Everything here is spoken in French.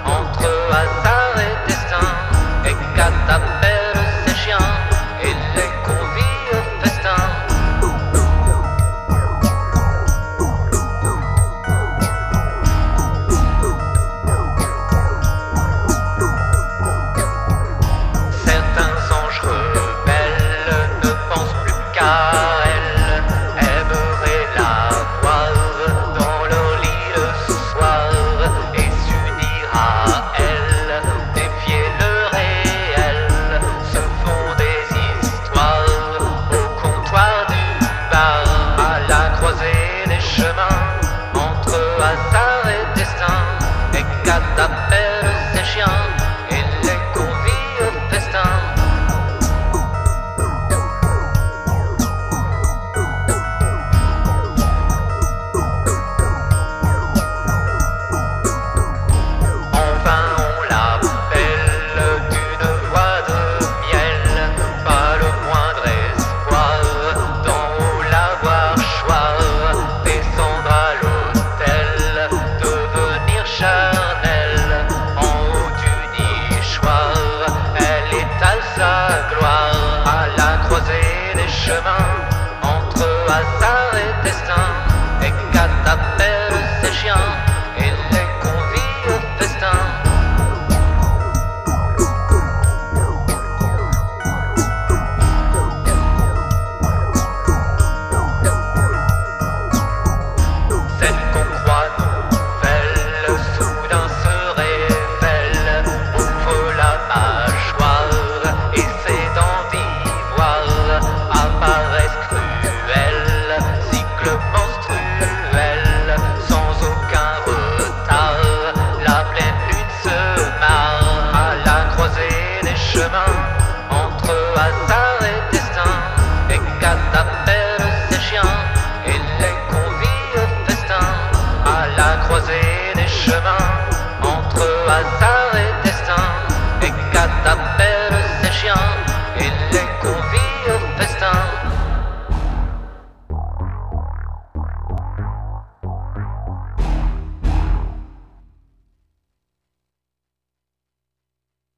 entre hasard et destin, et catapelle ses chiens, et les convie au festin. Certains anges rebelles ne pensent plus qu'à elle, aimeraient la voir dans leur lit le soir et s'unir à elle, défier le réel, se font des histoires au comptoir du bar, à la croisée des chemins, entre hasard et destin, et catapelle ses chiens, et les convie au festin. Enfin on l'appelle d'une voix de miel, pas le moindre espoir d'en haut la voir choir, descendre à l'autel, devenir charnelle, en haut du nichoir, elle étale sa gloire, à la croisée des chemins,